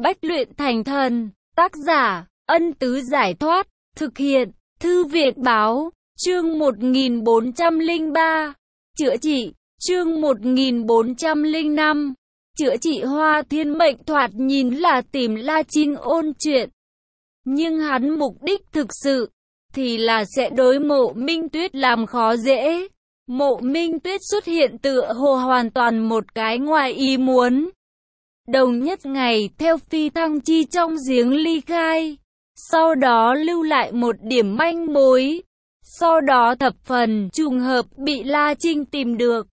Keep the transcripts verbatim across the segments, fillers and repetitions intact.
Bách luyện thành thần. Tác giả, Ân Tứ Giải Thoát. Thực hiện, Thư Viện Báo. Chương một nghìn bốn trăm lẻ ba. Chữa trị. Chương một nghìn bốn trăm lẻ năm. Chữa trị. Hoa Thiên Mệnh thoạt nhìn là tìm La Trinh ôn chuyện. Nhưng hắn mục đích thực sự thì là sẽ đối Mộ Minh Tuyết làm khó dễ. Mộ Minh Tuyết xuất hiện tựa hồ hoàn toàn một cái ngoài ý muốn. Đồng nhất ngày theo phi thăng chi trong giếng ly khai. Sau đó lưu lại một điểm manh mối. Sau đó thập phần trùng hợp bị La Trinh tìm được.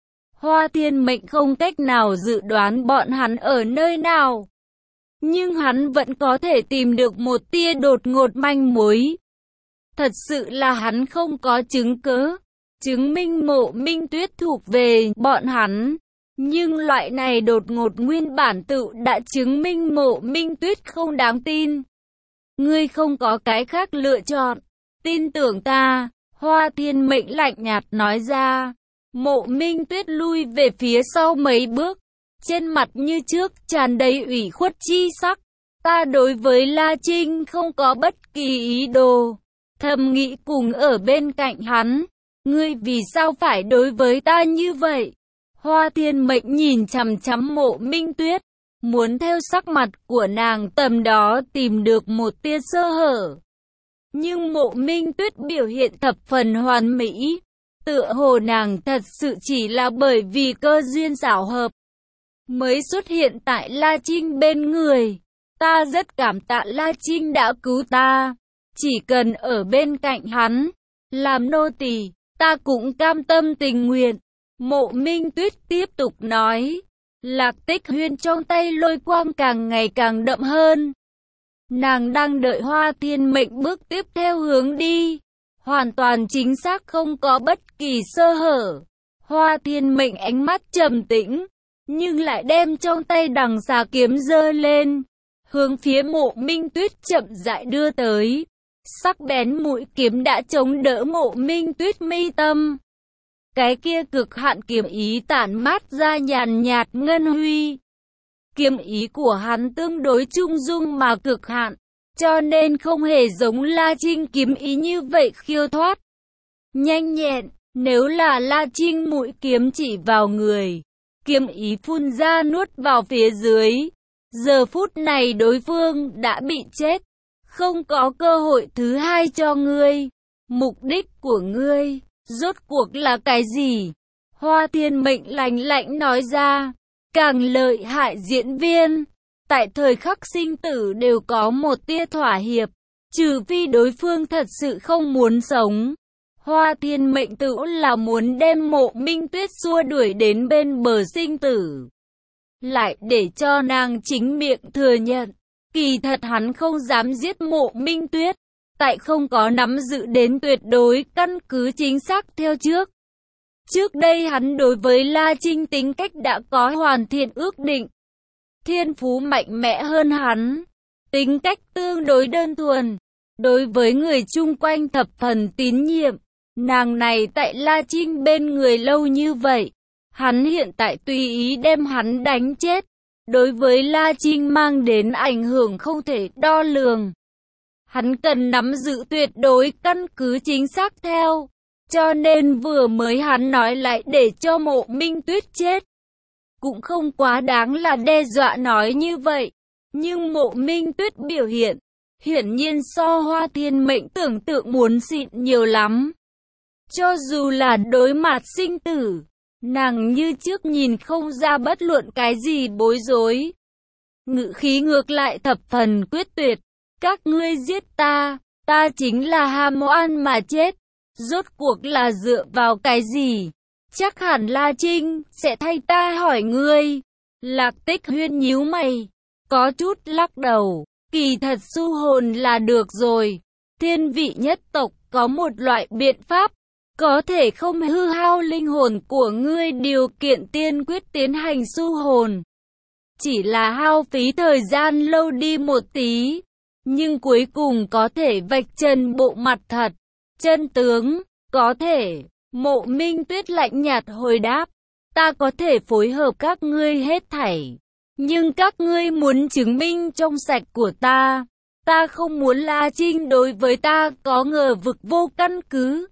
Hoa Thiên Mệnh không cách nào dự đoán bọn hắn ở nơi nào. Nhưng hắn vẫn có thể tìm được một tia đột ngột manh mối. Thật sự là hắn không có chứng cứ chứng minh Mộ Minh Tuyết thuộc về bọn hắn. Nhưng loại này đột ngột nguyên bản tự đã chứng minh Mộ Minh Tuyết không đáng tin. Ngươi không có cái khác lựa chọn. Tin tưởng ta, Hoa Thiên Mệnh lạnh nhạt nói ra. Mộ Minh Tuyết lui về phía sau mấy bước. Trên mặt như trước tràn đầy ủy khuất chi sắc. Ta đối với La Trinh không có bất kỳ ý đồ. Thầm nghĩ cùng ở bên cạnh hắn. Ngươi vì sao phải đối với ta như vậy? Hoa Thiên Mệnh nhìn chằm chằm Mộ Minh Tuyết. Muốn theo sắc mặt của nàng tầm đó tìm được một tia sơ hở. Nhưng Mộ Minh Tuyết biểu hiện thập phần hoàn mỹ. Tựa hồ nàng thật sự chỉ là bởi vì cơ duyên xảo hợp mới xuất hiện tại La Trinh bên người. Ta rất cảm tạ La Trinh đã cứu ta. Chỉ cần ở bên cạnh hắn, làm nô tỳ, ta cũng cam tâm tình nguyện. Mộ Minh Tuyết tiếp tục nói. Lạc Tích Huyên trong tay lôi quang càng ngày càng đậm hơn. Nàng đang đợi Hoa Thiên Mệnh bước tiếp theo hướng đi. Hoàn toàn chính xác không có bất kỳ sơ hở. Hoa Thiên Mệnh ánh mắt trầm tĩnh, nhưng lại đem trong tay đằng xà kiếm giơ lên. Hướng phía Mộ Minh Tuyết chậm rãi đưa tới. Sắc bén mũi kiếm đã chống đỡ Mộ Minh Tuyết mi tâm. Cái kia cực hạn kiếm ý tản mát ra nhàn nhạt ngân huy. Kiếm ý của hắn tương đối trung dung mà cực hạn, cho nên không hề giống La Trinh kiếm ý như vậy khiêu thoát, nhanh nhẹn. Nếu là La Trinh mũi kiếm chỉ vào người, kiếm ý phun ra nuốt vào phía dưới. Giờ phút này đối phương đã bị chết, không có cơ hội thứ hai cho ngươi. Mục đích của ngươi rốt cuộc là cái gì? Hoa Thiên Mệnh lạnh lạnh nói ra. Càng lợi hại diễn viên, tại thời khắc sinh tử đều có một tia thỏa hiệp, trừ phi đối phương thật sự không muốn sống. Hoa Thiên Mệnh tự là muốn đem Mộ Minh Tuyết xua đuổi đến bên bờ sinh tử. Lại để cho nàng chính miệng thừa nhận, kỳ thật hắn không dám giết Mộ Minh Tuyết. Tại không có nắm giữ đến tuyệt đối căn cứ chính xác theo trước. Trước đây hắn đối với La Trinh tính cách đã có hoàn thiện ước định. Thiên phú mạnh mẽ hơn hắn. Tính cách tương đối đơn thuần. Đối với người chung quanh thập phần tín nhiệm. Nàng này tại La Trinh bên người lâu như vậy. Hắn hiện tại tùy ý đem hắn đánh chết. Đối với La Trinh mang đến ảnh hưởng không thể đo lường. Hắn cần nắm giữ tuyệt đối căn cứ chính xác theo. Cho nên vừa mới hắn nói lại để cho Mộ Minh Tuyết chết. Cũng không quá đáng là đe dọa nói như vậy. Nhưng Mộ Minh Tuyết biểu hiện, hiển nhiên so Hoa Thiên Mệnh tưởng tượng muốn xịn nhiều lắm. Cho dù là đối mặt sinh tử, nàng như trước nhìn không ra bất luận cái gì bối rối. Ngữ khí ngược lại thập phần quyết tuyệt. Các ngươi giết ta, ta chính là ham oan mà chết. Rốt cuộc là dựa vào cái gì? Chắc hẳn La Trinh sẽ thay ta hỏi ngươi. Lạc Tích Huyên nhíu mày, có chút lắc đầu. Kỳ thật su hồn là được rồi. Thiên vị nhất tộc có một loại biện pháp, có thể không hư hao linh hồn của ngươi, điều kiện tiên quyết tiến hành su hồn. Chỉ là hao phí thời gian lâu đi một tí. Nhưng cuối cùng có thể vạch trần bộ mặt thật, chân tướng, có thể. Mộ Minh Tuyết lạnh nhạt hồi đáp. Ta có thể phối hợp các ngươi hết thảy. Nhưng các ngươi muốn chứng minh trong sạch của ta. Ta không muốn La Trinh đối với ta có ngờ vực vô căn cứ.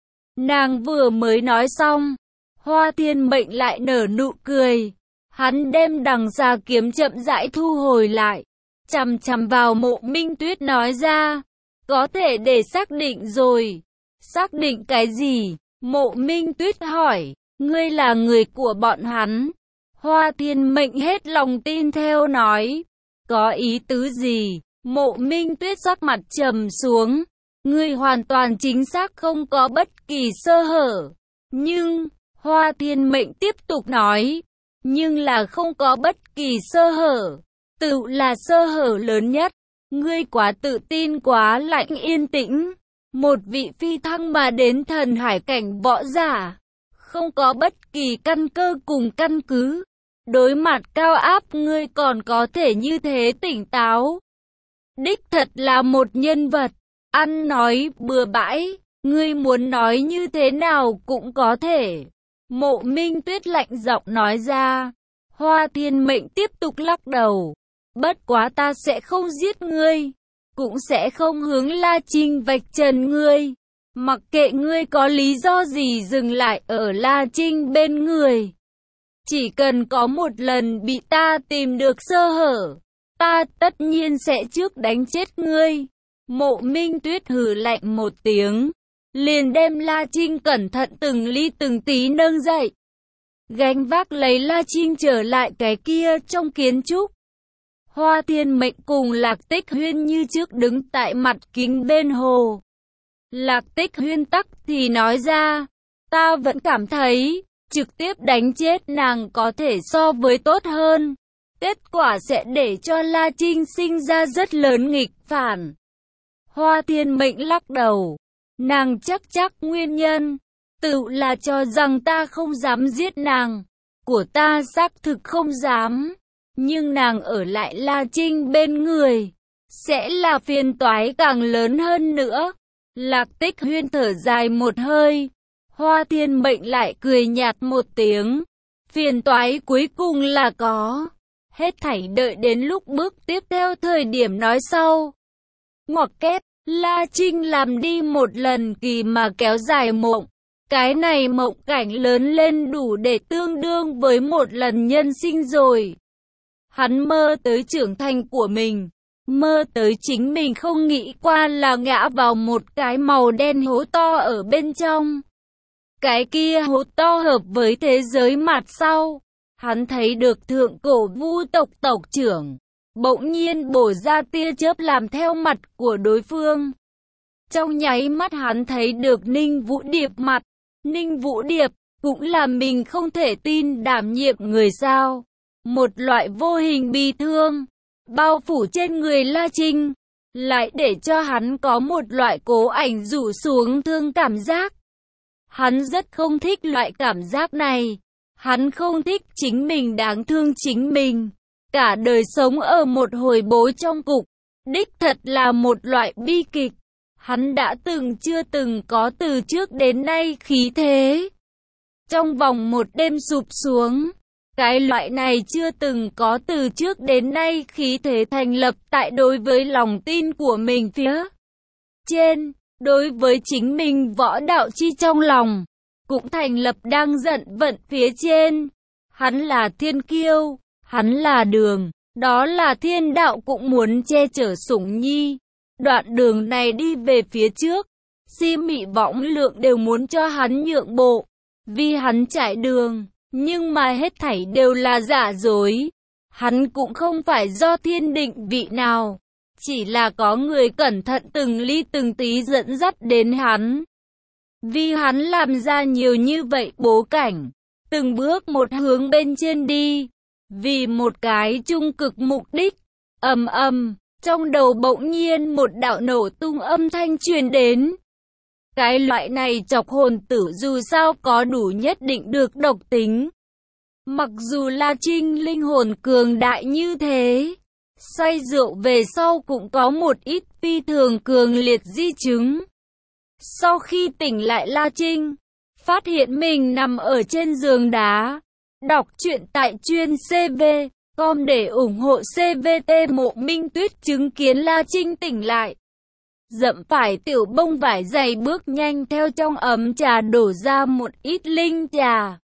Nàng vừa mới nói xong, Hoa Thiên Mệnh lại nở nụ cười. Hắn đem đằng xà kiếm chậm rãi thu hồi lại, chằm chằm vào Mộ Minh Tuyết nói ra, có thể để xác định rồi. Xác định cái gì? Mộ Minh Tuyết hỏi, ngươi là người của bọn hắn. Hoa Thiên Mệnh hết lòng tin theo nói, có ý tứ gì? Mộ Minh Tuyết sắc mặt trầm xuống, ngươi hoàn toàn chính xác không có bất kỳ sơ hở. Nhưng, Hoa Thiên Mệnh tiếp tục nói, nhưng là không có bất kỳ sơ hở, tự là sơ hở lớn nhất. Ngươi quá tự tin, quá lạnh yên tĩnh. Một vị phi thăng mà đến thần hải cảnh võ giả, không có bất kỳ căn cơ cùng căn cứ. Đối mặt cao áp ngươi còn có thể như thế tỉnh táo. Đích thật là một nhân vật, ăn nói bừa bãi, ngươi muốn nói như thế nào cũng có thể. Mộ Minh Tuyết lạnh giọng nói ra. Hoa Thiên Mệnh tiếp tục lắc đầu. Bất quá ta sẽ không giết ngươi, cũng sẽ không hướng La Trinh vạch trần ngươi. Mặc kệ ngươi có lý do gì dừng lại ở La Trinh bên người. Chỉ cần có một lần bị ta tìm được sơ hở, ta tất nhiên sẽ trước đánh chết ngươi. Mộ Minh Tuyết hừ lạnh một tiếng, liền đem La Trinh cẩn thận từng ly từng tí nâng dậy, gánh vác lấy La Trinh trở lại cái kia trong kiến trúc. Hoa Thiên Mệnh cùng Lạc Tích Huyên như trước đứng tại mặt kính bên hồ. Lạc Tích Huyên tắc thì nói ra, ta vẫn cảm thấy, trực tiếp đánh chết nàng có thể so với tốt hơn. Kết quả sẽ để cho La Trinh sinh ra rất lớn nghịch phản. Hoa Thiên Mệnh lắc đầu, nàng chắc chắc nguyên nhân, tự là cho rằng ta không dám giết nàng. Của ta xác thực không dám, nhưng nàng ở lại La Trinh bên người, sẽ là phiền toái càng lớn hơn nữa. Lạc Tích Huyên thở dài một hơi, Hoa Thiên Mệnh lại cười nhạt một tiếng, phiền toái cuối cùng là có. Hết thảy đợi đến lúc bước tiếp theo thời điểm nói sau. Ngoặc kép, La Trinh làm đi một lần kỳ mà kéo dài mộng. Cái này mộng cảnh lớn lên đủ để tương đương với một lần nhân sinh rồi. Hắn mơ tới trưởng thành của mình, mơ tới chính mình không nghĩ qua là ngã vào một cái màu đen hố to ở bên trong. Cái kia hố to hợp với thế giới mặt sau. Hắn thấy được thượng cổ Vu tộc tộc trưởng, bỗng nhiên bổ ra tia chớp làm theo mặt của đối phương. Trong nháy mắt hắn thấy được Ninh Vũ Điệp mặt. Ninh Vũ Điệp cũng là mình không thể tin đảm nhiệm người sao. Một loại vô hình bi thương bao phủ trên người La Trinh, lại để cho hắn có một loại cố ảnh rủ xuống thương cảm giác. Hắn rất không thích loại cảm giác này. Hắn không thích chính mình đáng thương chính mình. Cả đời sống ở một hồi bối trong cục, đích thật là một loại bi kịch. Hắn đã từng chưa từng có từ trước đến nay khí thế. Trong vòng một đêm sụp xuống, cái loại này chưa từng có từ trước đến nay khí thế thành lập tại đối với lòng tin của mình phía trên, đối với chính mình võ đạo chi trong lòng, cũng thành lập đang giận vận phía trên. Hắn là thiên kiêu, hắn là đường, đó là thiên đạo cũng muốn che chở Sủng Nhi. Đoạn đường này đi về phía trước, Si Mị Võng Lượng đều muốn cho hắn nhượng bộ, vì hắn trải đường, nhưng mà hết thảy đều là giả dối. Hắn cũng không phải do thiên định vị nào, chỉ là có người cẩn thận từng ly từng tí dẫn dắt đến hắn. Vì hắn làm ra nhiều như vậy bố cảnh, từng bước một hướng bên trên đi, vì một cái trung cực mục đích. Ầm ầm, trong đầu bỗng nhiên một đạo nổ tung âm thanh truyền đến. Cái loại này chọc hồn tử dù sao có đủ nhất định được độc tính. Mặc dù La Trinh linh hồn cường đại như thế, say rượu về sau cũng có một ít phi thường cường liệt di chứng. Sau khi tỉnh lại La Trinh, phát hiện mình nằm ở trên giường đá, đọc truyện tại chuyên xê vê. com để ủng hộ xê vê tê. Mộ Minh Tuyết chứng kiến La Trinh tỉnh lại, dẫm phải tiểu bông vải dày bước nhanh theo trong ấm trà đổ ra một ít linh trà.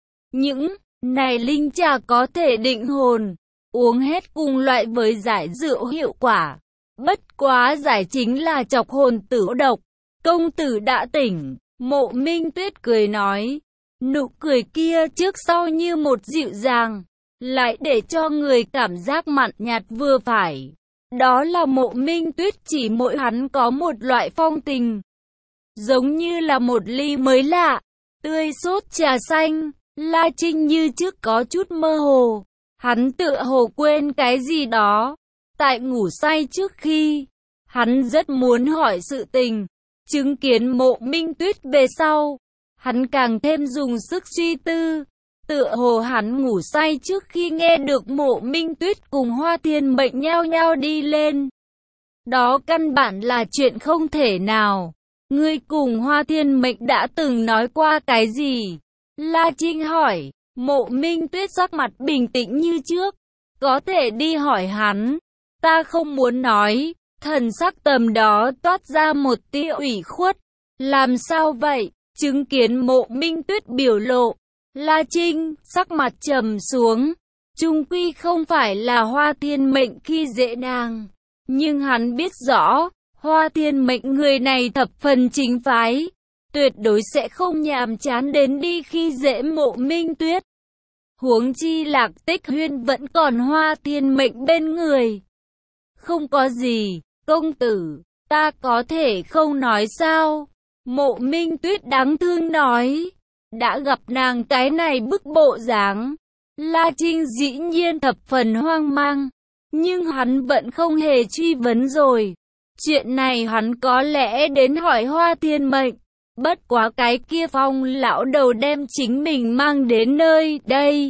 Những này linh trà có thể định hồn, uống hết cùng loại với giải rượu hiệu quả. Bất quá giải chính là chọc hồn tử độc. Công tử đã tỉnh, Mộ Minh Tuyết cười nói. Nụ cười kia trước sau như một dịu dàng, lại để cho người cảm giác mặn nhạt vừa phải. Đó là Mộ Minh Tuyết chỉ mỗi hắn có một loại phong tình, giống như là một ly mới lạ, tươi sốt trà xanh. La Trinh như trước có chút mơ hồ, hắn tựa hồ quên cái gì đó. Tại ngủ say trước khi, hắn rất muốn hỏi sự tình. Chứng kiến Mộ Minh Tuyết về sau, hắn càng thêm dùng sức suy tư. Tựa hồ hắn ngủ say trước khi nghe được Mộ Minh Tuyết cùng Hoa Thiên Mệnh nhao nhao đi lên. Đó căn bản là chuyện không thể nào. Ngươi cùng Hoa Thiên Mệnh đã từng nói qua cái gì? La Trinh hỏi. Mộ Minh Tuyết sắc mặt bình tĩnh như trước. Có thể đi hỏi hắn. Ta không muốn nói. Thần sắc tầm đó toát ra một tia ủy khuất. Làm sao vậy? Chứng kiến Mộ Minh Tuyết biểu lộ, La Trinh sắc mặt trầm xuống. Chung quy không phải là Hoa Thiên Mệnh khi dễ nàng, nhưng hắn biết rõ, Hoa Thiên Mệnh người này thập phần chính phái, tuyệt đối sẽ không nhàm chán đến đi khi dễ Mộ Minh Tuyết. Huống chi Lạc Tích Huyên vẫn còn Hoa Thiên Mệnh bên người. Không có gì, công tử, ta có thể không nói sao? Mộ Minh Tuyết đáng thương nói. Đã gặp nàng cái này bức bộ dáng, La Trinh dĩ nhiên thập phần hoang mang, nhưng hắn vẫn không hề truy vấn rồi. Chuyện này hắn có lẽ đến hỏi Hoa Thiên Mệnh, bất quá cái kia Phong lão đầu đem chính mình mang đến nơi đây,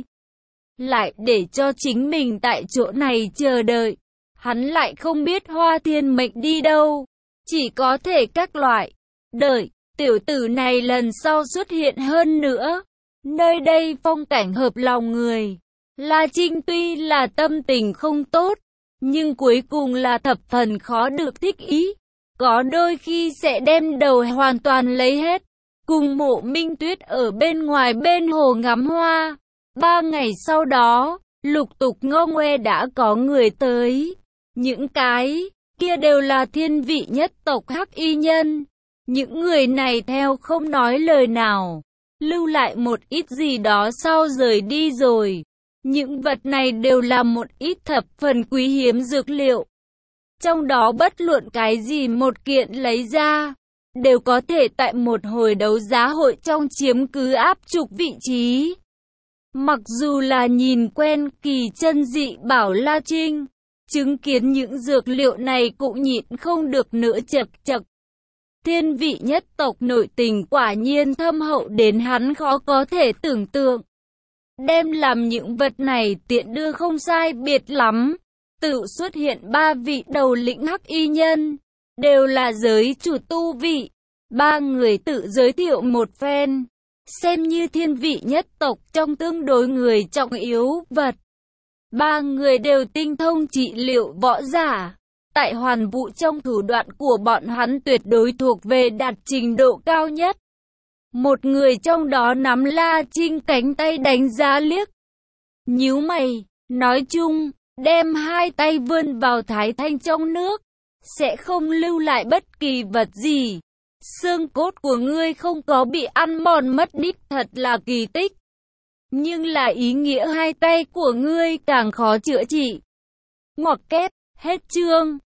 lại để cho chính mình tại chỗ này chờ đợi. Hắn lại không biết Hoa Thiên Mệnh đi đâu, chỉ có thể các loại đợi tiểu tử này lần sau xuất hiện hơn nữa. Nơi đây phong cảnh hợp lòng người. La Trinh tuy là tâm tình không tốt, nhưng cuối cùng là thập phần khó được thích ý. Có đôi khi sẽ đem đầu hoàn toàn lấy hết. Cùng Mộ Minh Tuyết ở bên ngoài bên hồ ngắm hoa. Ba ngày sau đó, lục tục ngô ngoe đã có người tới. Những cái kia đều là thiên vị nhất tộc Hắc Y Nhân. Những người này theo không nói lời nào, lưu lại một ít gì đó sau rời đi rồi. Những vật này đều là một ít thập phần quý hiếm dược liệu. Trong đó bất luận cái gì một kiện lấy ra, đều có thể tại một hồi đấu giá hội trong chiếm cứ áp trục vị trí. Mặc dù là nhìn quen kỳ chân dị bảo La Trinh, chứng kiến những dược liệu này cũng nhịn không được nữa chật chật. Thiên vị nhất tộc nội tình quả nhiên thâm hậu đến hắn khó có thể tưởng tượng. Đem làm những vật này tiện đưa không sai biệt lắm. Tự xuất hiện ba vị đầu lĩnh Hắc Y Nhân, đều là giới chủ tu vị. Ba người tự giới thiệu một phen, xem như thiên vị nhất tộc trong tương đối người trọng yếu vật. Ba người đều tinh thông trị liệu võ giả. Tại hoàn vũ trong thủ đoạn của bọn hắn tuyệt đối thuộc về đạt trình độ cao nhất. Một người trong đó nắm La Trinh cánh tay đánh giá liếc. Nhíu mày, nói chung, đem hai tay vươn vào thái thanh trong nước, sẽ không lưu lại bất kỳ vật gì. Xương cốt của ngươi không có bị ăn mòn mất đích thật là kỳ tích. Nhưng là ý nghĩa hai tay của ngươi càng khó chữa trị. Ngoặc kép, hết chương.